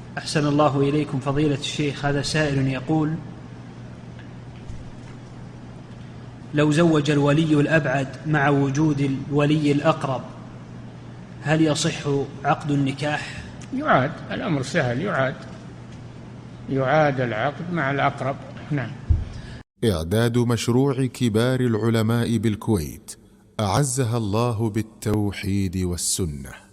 أحسن الله إليكم فضيلة الشيخ. هذا سائل يقول: لو زوج الولي الأبعد مع وجود الولي الأقرب هل يصح عقد النكاح؟ يعاد، الأمر سهل، يعاد العقد مع الأقرب. نعم. إعداد مشروع كبار العلماء بالكويت أعزها الله بالتوحيد والسنة.